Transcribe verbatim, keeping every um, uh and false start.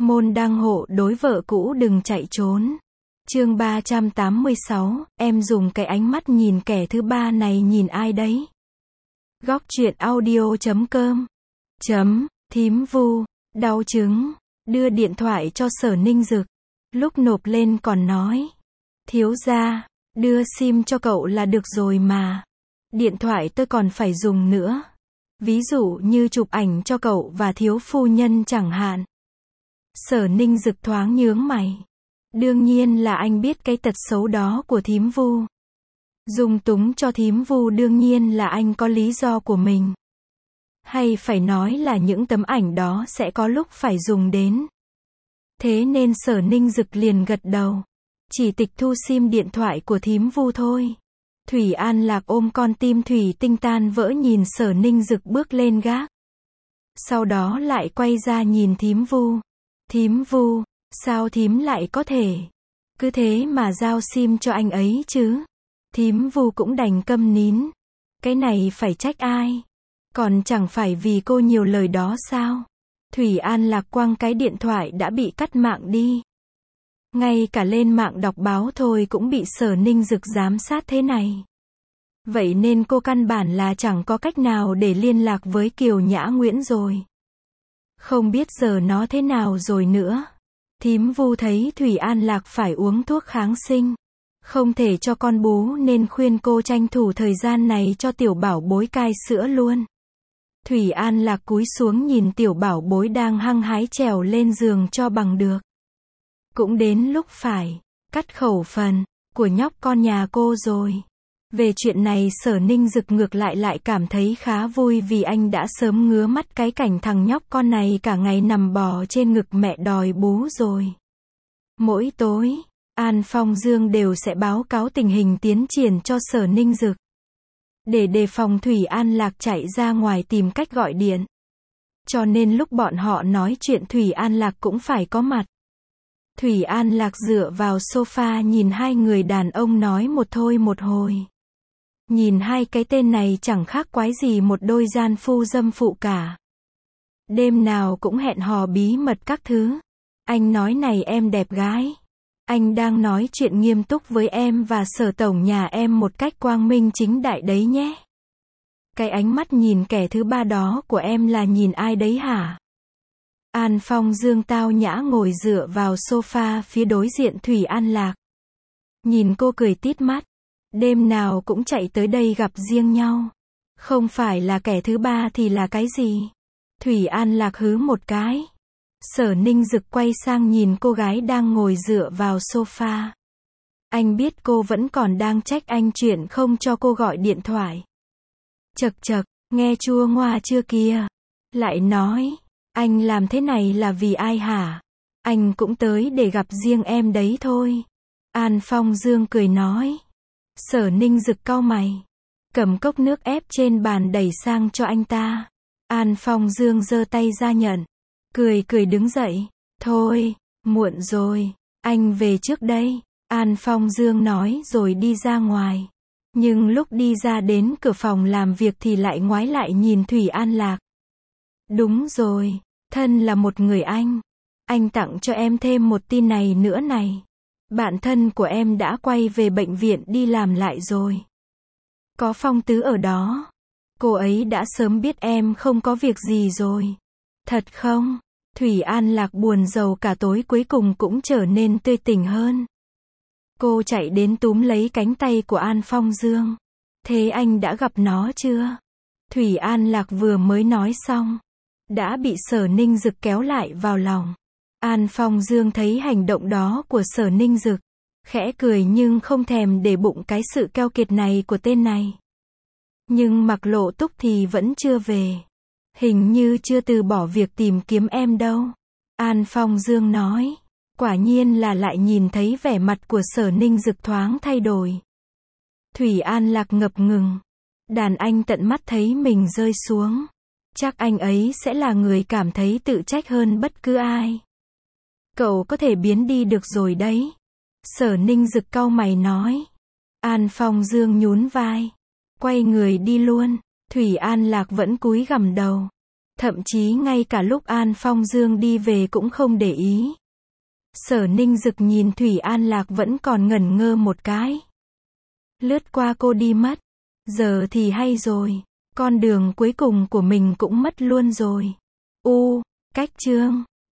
Môn đăng hộ đối vợ cũ đừng chạy trốn. Chương ba trăm tám mươi sáu, em dùng cái ánh mắt nhìn kẻ thứ ba này nhìn ai đấy? Góc truyện audio chấm com chấm, thím Vu, đau chứng, đưa điện thoại cho Sở Ninh Dực. Lúc nộp lên còn nói, thiếu gia, đưa sim cho cậu là được rồi mà. Điện thoại tôi còn phải dùng nữa. Ví dụ như chụp ảnh cho cậu và thiếu phu nhân chẳng hạn. Sở Ninh Dực thoáng nhướng mày. Đương nhiên là anh biết cái tật xấu đó của thím Vu. Dung túng cho thím Vu đương nhiên là anh có lý do của mình. Hay phải nói là những tấm ảnh đó sẽ có lúc phải dùng đến. Thế nên Sở Ninh Dực liền gật đầu. Chỉ tịch thu sim điện thoại của thím Vu thôi. Thủy An Lạc ôm con tim thủy tinh tan vỡ nhìn Sở Ninh Dực bước lên gác. Sau đó lại quay ra nhìn thím Vu. Thím Vu, sao thím lại có thể cứ thế mà giao sim cho anh ấy chứ? Thím Vu cũng đành câm nín. Cái này phải trách ai? Còn chẳng phải vì cô nhiều lời đó sao? Thủy An Lạc quăng cái điện thoại đã bị cắt mạng đi. Ngay cả lên mạng đọc báo thôi cũng bị Sở Ninh Dực giám sát thế này. Vậy nên cô căn bản là chẳng có cách nào để liên lạc với Kiều Nhã Nguyễn rồi. Không biết giờ nó thế nào rồi nữa. Thím Vu thấy Thủy An Lạc phải uống thuốc kháng sinh. Không thể cho con bú nên khuyên cô tranh thủ thời gian này cho tiểu bảo bối cai sữa luôn. Thủy An Lạc cúi xuống nhìn tiểu bảo bối đang hăng hái trèo lên giường cho bằng được. Cũng đến lúc phải cắt khẩu phần của nhóc con nhà cô rồi. Về chuyện này Sở Ninh Dực ngược lại lại cảm thấy khá vui vì anh đã sớm ngứa mắt cái cảnh thằng nhóc con này cả ngày nằm bò trên ngực mẹ đòi bú rồi. Mỗi tối, An Phong Dương đều sẽ báo cáo tình hình tiến triển cho Sở Ninh Dực. Để đề phòng Thủy An Lạc chạy ra ngoài tìm cách gọi điện. Cho nên lúc bọn họ nói chuyện Thủy An Lạc cũng phải có mặt. Thủy An Lạc dựa vào sofa nhìn hai người đàn ông nói một thôi một hồi. Nhìn hai cái tên này chẳng khác quái gì một đôi gian phu dâm phụ cả. Đêm nào cũng hẹn hò bí mật các thứ. Anh nói này em đẹp gái. Anh đang nói chuyện nghiêm túc với em và Sở tổng nhà em một cách quang minh chính đại đấy nhé. Cái ánh mắt nhìn kẻ thứ ba đó của em là nhìn ai đấy hả? An Phong Dương tao nhã ngồi dựa vào sofa phía đối diện Thủy An Lạc. Nhìn cô cười tít mắt. Đêm nào cũng chạy tới đây gặp riêng nhau. Không phải là kẻ thứ ba thì là cái gì? Thủy An Lạc hứ một cái. Sở Ninh Dực quay sang nhìn cô gái đang ngồi dựa vào sofa. Anh biết cô vẫn còn đang trách anh chuyện không cho cô gọi điện thoại. Chậc chậc, nghe chua ngoa chưa kia? Lại nói, anh làm thế này là vì ai hả? Anh cũng tới để gặp riêng em đấy thôi. An Phong Dương cười nói. Sở Ninh Dực cau mày. Cầm cốc nước ép trên bàn đẩy sang cho anh ta. An Phong Dương giơ tay ra nhận. Cười cười đứng dậy. Thôi, muộn rồi. Anh về trước đây. An Phong Dương nói rồi đi ra ngoài. Nhưng lúc đi ra đến cửa phòng làm việc thì lại ngoái lại nhìn Thủy An Lạc. Đúng rồi, thân là một người anh. Anh tặng cho em thêm một tin này nữa này. Bạn thân của em đã quay về bệnh viện đi làm lại rồi. Có Phong Tứ ở đó. Cô ấy đã sớm biết em không có việc gì rồi. Thật không? Thủy An Lạc buồn rầu cả tối cuối cùng cũng trở nên tươi tỉnh hơn. Cô chạy đến túm lấy cánh tay của An Phong Dương. Thế anh đã gặp nó chưa? Thủy An Lạc vừa mới nói xong. Đã bị Sở Ninh Dực kéo lại vào lòng. An Phong Dương thấy hành động đó của Sở Ninh Dực. Khẽ cười nhưng không thèm để bụng cái sự keo kiệt này của tên này. Nhưng Mạc Lộ Túc thì vẫn chưa về. Hình như chưa từ bỏ việc tìm kiếm em đâu. An Phong Dương nói. Quả nhiên là lại nhìn thấy vẻ mặt của Sở Ninh Dực thoáng thay đổi. Thủy An Lạc ngập ngừng. Đàn anh tận mắt thấy mình rơi xuống. Chắc anh ấy sẽ là người cảm thấy tự trách hơn bất cứ ai. Cậu có thể biến đi được rồi đấy. Sở Ninh Dực cau mày nói. An Phong Dương nhún vai. Quay người đi luôn. Thủy An Lạc vẫn cúi gằm đầu. Thậm chí ngay cả lúc An Phong Dương đi về cũng không để ý. Sở Ninh Dực nhìn Thủy An Lạc vẫn còn ngẩn ngơ một cái. Lướt qua cô đi mất. Giờ thì hay rồi. Con đường cuối cùng của mình cũng mất luôn rồi. U, cách chương.